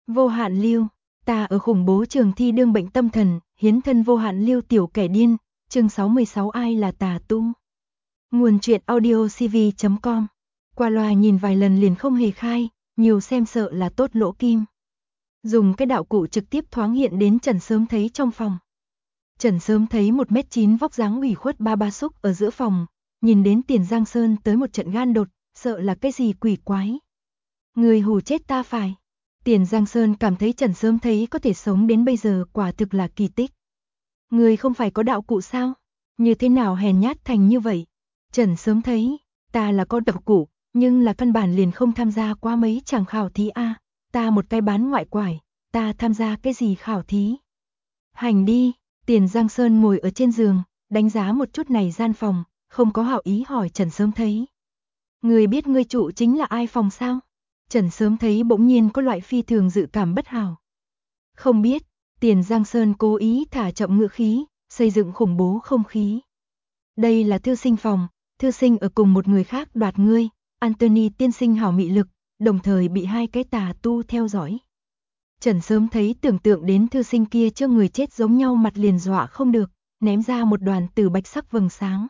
Vô hạn lưu, ta ở khủng bố trường thi đương bệnh tâm thần, hiến thân vô hạn lưu tiểu kẻ điên, chương 66 ai là tà tu. Nguồn truyện audio cv.com. Qua loa nhìn vài lần liền không hề khai, nhiều xem sợ là tốt lỗ kim. Dùng cái đạo cụ trực tiếp thoáng hiện đến Trần Sớm Thấy trong phòng. Trần Sớm Thấy 1m9 vóc dáng ủy khuất ba ba xúc ở giữa phòng, nhìn đến Tiền Giang Sơn tới một trận gan đột, sợ là cái gì quỷ quái. Người hù chết ta phải. Tiền Giang Sơn cảm thấy Trần Sớm Thấy có thể sống đến bây giờ quả thực là kỳ tích. Người không phải có đạo cụ sao? Như thế nào hèn nhát thành như vậy? Trần Sớm Thấy, ta là có đạo cụ, nhưng là căn bản liền không tham gia qua mấy chàng khảo thí a. Ta một cái bán ngoại quải, ta tham gia cái gì khảo thí? Hành đi, Tiền Giang Sơn ngồi ở trên giường, đánh giá một chút này gian phòng, không có hảo ý hỏi Trần Sớm Thấy. Người biết ngươi trụ chính là ai phòng sao? Trần Sớm Thấy bỗng nhiên có loại phi thường dự cảm bất hảo. Không biết, Tiền Giang Sơn cố ý thả chậm ngữ khí, xây dựng khủng bố không khí. Đây là thư sinh phòng, thư sinh ở cùng một người khác đoạt ngươi, Anthony tiên sinh hảo mị lực, đồng thời bị hai cái tà tu theo dõi. Trần Sớm Thấy tưởng tượng đến thư sinh kia cho người chết giống nhau mặt liền dọa không được, ném ra một đoàn tử bạch sắc vầng sáng.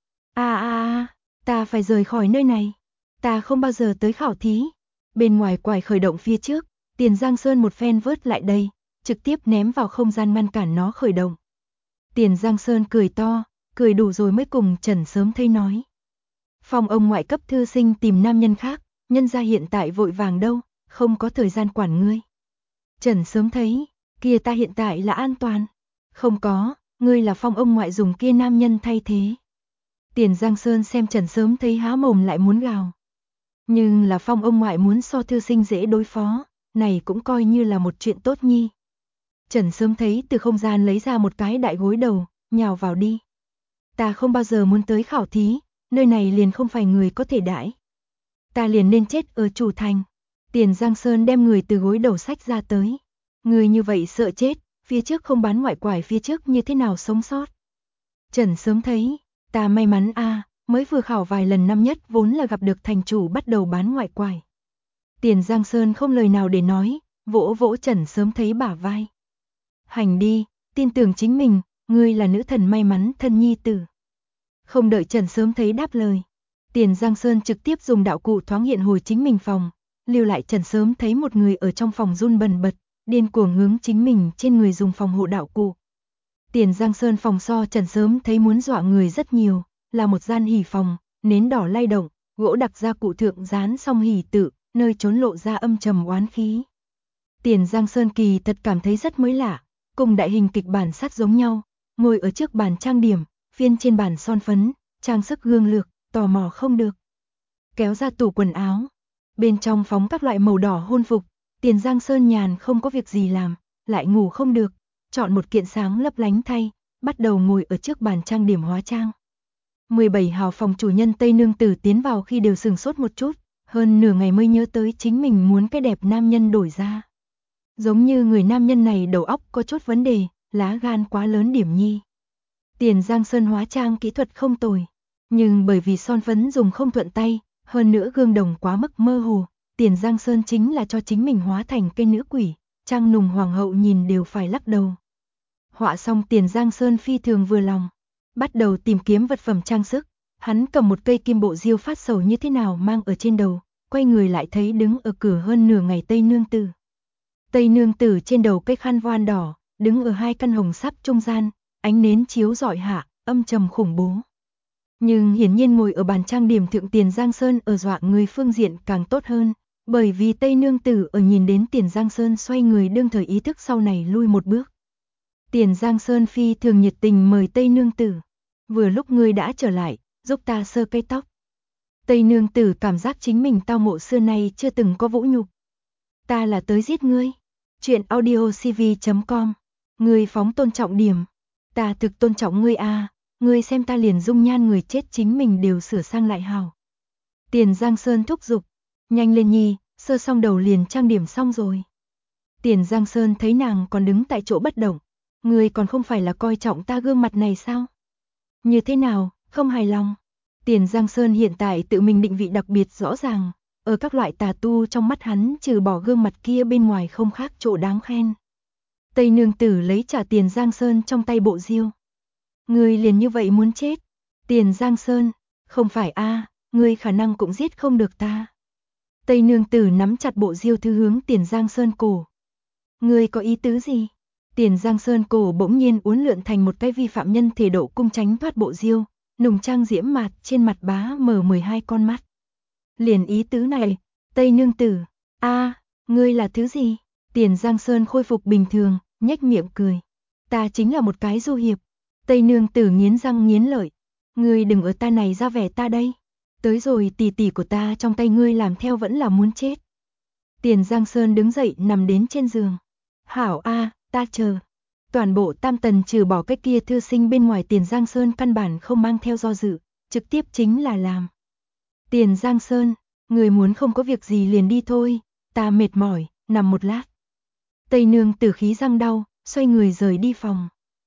Ta phải rời khỏi nơi này, ta không bao giờ tới khảo thí. Bên ngoài quải khởi động phía trước, Tiền Giang Sơn một phen vớt lại đây, trực tiếp ném vào không gian ngăn cản nó khởi động. Tiền Giang Sơn cười to, cười đủ rồi mới cùng Trần Sớm Thấy nói. Phòng ông ngoại cấp thư sinh tìm nam nhân khác, nhân gia hiện tại vội vàng đâu, không có thời gian quản ngươi. Trần Sớm Thấy, kia ta hiện tại là an toàn. Không có, ngươi là phong ông ngoại dùng kia nam nhân thay thế. Tiền Giang Sơn xem Trần Sớm Thấy há mồm lại muốn gào. Nhưng là phong ông ngoại muốn so thư sinh dễ đối phó, này cũng coi như là một chuyện tốt nhi. Trần Sớm Thấy từ không gian lấy ra một cái đại gối đầu, nhào vào đi. Ta không bao giờ muốn tới khảo thí, nơi này liền không phải người có thể đãi. Ta liền nên chết ở chủ thành. Tiền Giang Sơn đem người từ gối đầu sách ra tới. Người như vậy sợ chết, phía trước không bán ngoại quải phía trước như thế nào sống sót. Trần Sớm Thấy, ta may mắn mới vừa khảo vài lần năm nhất vốn là gặp được thành chủ bắt đầu bán ngoại quải. Tiền Giang Sơn không lời nào để nói, vỗ vỗ Trần Sớm Thấy bả vai. Hành đi, tin tưởng chính mình, ngươi là nữ thần may mắn thân nhi tử. Không đợi Trần Sớm Thấy đáp lời, Tiền Giang Sơn trực tiếp dùng đạo cụ thoáng hiện hồi chính mình phòng, lưu lại Trần Sớm Thấy một người ở trong phòng run bần bật, điên cuồng hướng chính mình trên người dùng phòng hộ đạo cụ. Tiền Giang Sơn phòng so Trần Sớm Thấy muốn dọa người rất nhiều, là một gian hỉ phòng, nến đỏ lay động, gỗ đặc gia cụ thượng dán xong hỉ tự, nơi trốn lộ ra âm trầm oán khí. Tiền Giang Sơn kỳ thật cảm thấy rất mới lạ, cùng đại hình kịch bản sát giống nhau, ngồi ở trước bàn trang điểm, phiên trên bàn son phấn, trang sức gương lược, tò mò không được. Kéo ra tủ quần áo, bên trong phóng các loại màu đỏ hôn phục, Tiền Giang Sơn nhàn không có việc gì làm, lại ngủ không được, chọn một kiện sáng lấp lánh thay, bắt đầu ngồi ở trước bàn trang điểm hóa trang. 17 hào phòng chủ nhân Tây Nương Tử tiến vào khi đều sừng sốt một chút, hơn nửa ngày mới nhớ tới chính mình muốn cái đẹp nam nhân đổi ra. Giống như người nam nhân này đầu óc có chút vấn đề, lá gan quá lớn điểm nhi. Tiền Giang Sơn hóa trang kỹ thuật không tồi, nhưng bởi vì son phấn dùng không thuận tay, hơn nữa gương đồng quá mức mơ hồ, Tiền Giang Sơn chính là cho chính mình hóa thành cây nữ quỷ, trang nùng hoàng hậu nhìn đều phải lắc đầu. Họa xong Tiền Giang Sơn phi thường vừa lòng, bắt đầu tìm kiếm vật phẩm trang sức, hắn cầm một cây kim bộ diêu phát sầu như thế nào mang ở trên đầu, quay người lại thấy đứng ở cửa hơn nửa ngày Tây Nương Tử. Tây Nương Tử trên đầu cây khăn voan đỏ, đứng ở hai căn hồng sáp trung gian, ánh nến chiếu rọi hạ, âm trầm khủng bố. Nhưng hiển nhiên ngồi ở bàn trang điểm thượng Tiền Giang Sơn ở dọa người phương diện càng tốt hơn, bởi vì Tây Nương Tử ở nhìn đến Tiền Giang Sơn xoay người đương thời ý thức sau này lui một bước. Tiền Giang Sơn phi thường nhiệt tình mời Tây Nương Tử, vừa lúc ngươi đã trở lại, giúp ta sơ cây tóc. Tây Nương Tử cảm giác chính mình tao ngộ xưa nay chưa từng có vũ nhục. Ta là tới giết ngươi. Chuyện audio cv.com. Ngươi phóng tôn trọng điểm. Ta thực tôn trọng ngươi ngươi xem ta liền dung nhan người chết chính mình đều sửa sang lại hào. Tiền Giang Sơn thúc giục, nhanh lên nhi, sơ xong đầu liền trang điểm xong rồi. Tiền Giang Sơn thấy nàng còn đứng tại chỗ bất động, ngươi còn không phải là coi trọng ta gương mặt này sao? Như thế nào, không hài lòng? Tiền Giang Sơn hiện tại tự mình định vị đặc biệt rõ ràng, ở các loại tà tu trong mắt hắn trừ bỏ gương mặt kia bên ngoài không khác chỗ đáng khen. Tây nương tử lấy trả Tiền Giang Sơn trong tay Bộ Diêu. Ngươi liền như vậy muốn chết? Tiền Giang Sơn, không phải a, ngươi khả năng cũng giết không được ta. Tây nương tử nắm chặt Bộ Diêu thư hướng Tiền Giang Sơn cổ. Ngươi có ý tứ gì? Tiền Giang Sơn cổ bỗng nhiên uốn lượn thành một cái vi phạm nhân thể độ cung tránh thoát Bộ Diêu, nùng trang diễm mạt trên mặt bá mở 12 con mắt. Liền ý tứ này, Tây nương tử, a, ngươi là thứ gì? Tiền Giang Sơn khôi phục bình thường, nhếch miệng cười. Ta chính là một cái du hiệp. Tây nương tử nghiến răng nghiến lợi. Ngươi đừng ở ta này ra vẻ ta đây. Tới rồi tỷ tỷ của ta trong tay ngươi làm theo vẫn là muốn chết. Tiền Giang Sơn đứng dậy nằm đến trên giường. Hảo a, ta chờ. Toàn bộ Tam Tần trừ bỏ cái kia thư sinh bên ngoài Tiền Giang Sơn căn bản không mang theo do dự, trực tiếp chính là làm. Tiền Giang Sơn, người muốn không có việc gì liền đi thôi, ta mệt mỏi, nằm một lát. Tây nương tử khí răng đau, xoay người rời đi phòng.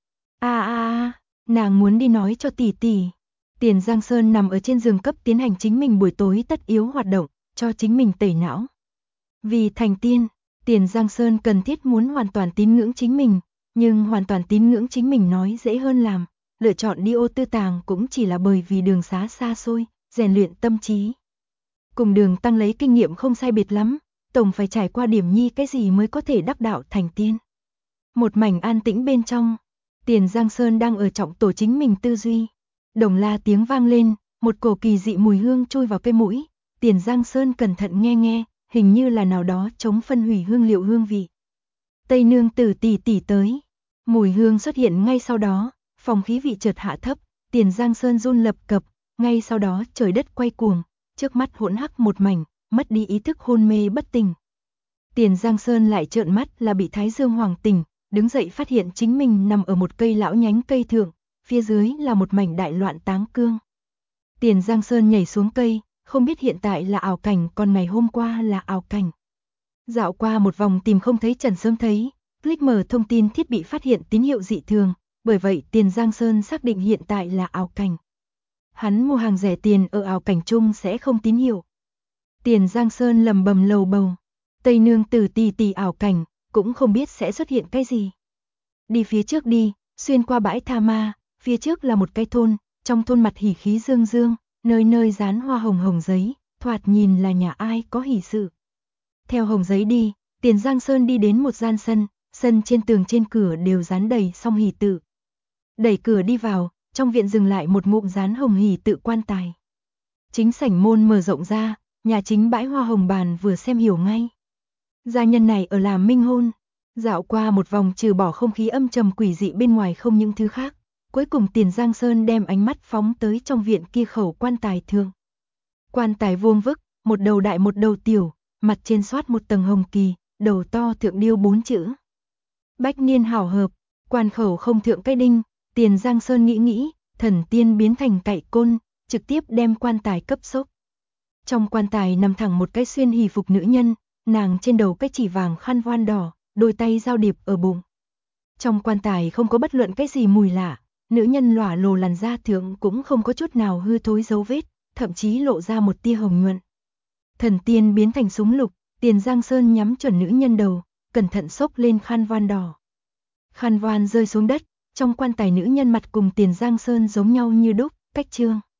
Nàng muốn đi nói cho tỷ tỷ. Tiền Giang Sơn nằm ở trên giường cấp tiến hành chính mình buổi tối tất yếu hoạt động, cho chính mình tẩy não. Vì thành tiên, Tiền Giang Sơn cần thiết muốn hoàn toàn tín ngưỡng chính mình, nhưng hoàn toàn tín ngưỡng chính mình nói dễ hơn làm, lựa chọn đi ô tư tàng cũng chỉ là bởi vì đường xá xa xôi, rèn luyện tâm trí. Cùng Đường Tăng lấy kinh nghiệm không sai biệt lắm, tổng phải trải qua điểm nhi cái gì mới có thể đắc đạo thành tiên. Một mảnh an tĩnh bên trong, Tiền Giang Sơn đang ở trọng tổ chính mình tư duy. Đồng la tiếng vang lên, một cổ kỳ dị mùi hương chui vào cái mũi, Tiền Giang Sơn cẩn thận nghe nghe, hình như là nào đó chống phân hủy hương liệu hương vị. Tây nương tử tỷ tỷ tới. Mùi hương xuất hiện ngay sau đó, phòng khí vị chợt hạ thấp, Tiền Giang Sơn run lập cập, ngay sau đó trời đất quay cuồng, trước mắt hỗn hắc một mảnh, mất đi ý thức hôn mê bất tỉnh. Tiền Giang Sơn lại trợn mắt là bị Thái Dương hoàng tỉnh, đứng dậy phát hiện chính mình nằm ở một cây lão nhánh cây thượng, phía dưới là một mảnh đại loạn táng cương. Tiền Giang Sơn nhảy xuống cây, không biết hiện tại là ảo cảnh còn ngày hôm qua là ảo cảnh. Dạo qua một vòng tìm không thấy Trần Sớm thấy, click mở thông tin thiết bị phát hiện tín hiệu dị thường, bởi vậy Tiền Giang Sơn xác định hiện tại là ảo cảnh. Hắn mua hàng rẻ tiền ở ảo cảnh chung sẽ không tín hiệu. Tiền Giang Sơn lầm bầm lầu bầu, Tây nương tử tỷ tỷ ảo cảnh, cũng không biết sẽ xuất hiện cái gì. Đi phía trước đi, xuyên qua bãi tha ma, phía trước là một cái thôn, trong thôn mặt hỉ khí dương dương, nơi nơi dán hoa hồng hồng giấy, thoạt nhìn là nhà ai có hỷ sự. Theo hồng giấy đi, Tiền Giang Sơn đi đến một gian sân, sân trên tường trên cửa đều dán đầy song hỷ tự. Đẩy cửa đi vào, trong viện dừng lại một ngụm dán hồng hỷ tự quan tài. Chính sảnh môn mở rộng ra, nhà chính bãi hoa hồng bàn vừa xem hiểu ngay. Gia nhân này ở làm minh hôn. Dạo qua một vòng trừ bỏ không khí âm trầm quỷ dị bên ngoài không những thứ khác, cuối cùng Tiền Giang Sơn đem ánh mắt phóng tới trong viện kia khẩu quan tài thượng. Quan tài vuông vức, một đầu đại một đầu tiểu, mặt trên xoát một tầng hồng kỳ, đầu to thượng điêu 4 chữ. Bách niên hảo hợp, quan khẩu không thượng cái đinh, Tiền Giang Sơn nghĩ, thần tiên biến thành cậy côn, trực tiếp đem quan tài cấp sốc. Trong quan tài nằm thẳng một cái xuyên hỷ phục nữ nhân, nàng trên đầu cái chỉ vàng khăn voan đỏ, đôi tay giao điệp ở bụng. Trong quan tài không có bất luận cái gì mùi lạ, nữ nhân lỏa lồ làn da thượng cũng không có chút nào hư thối dấu vết, thậm chí lộ ra một tia hồng nhuận. Thần tiên biến thành súng lục, Tiền Giang Sơn nhắm chuẩn nữ nhân đầu, cẩn thận xốc lên khăn voan đỏ. Khăn voan rơi xuống đất, trong quan tài nữ nhân mặt cùng Tiền Giang Sơn giống nhau như đúc, cách trương.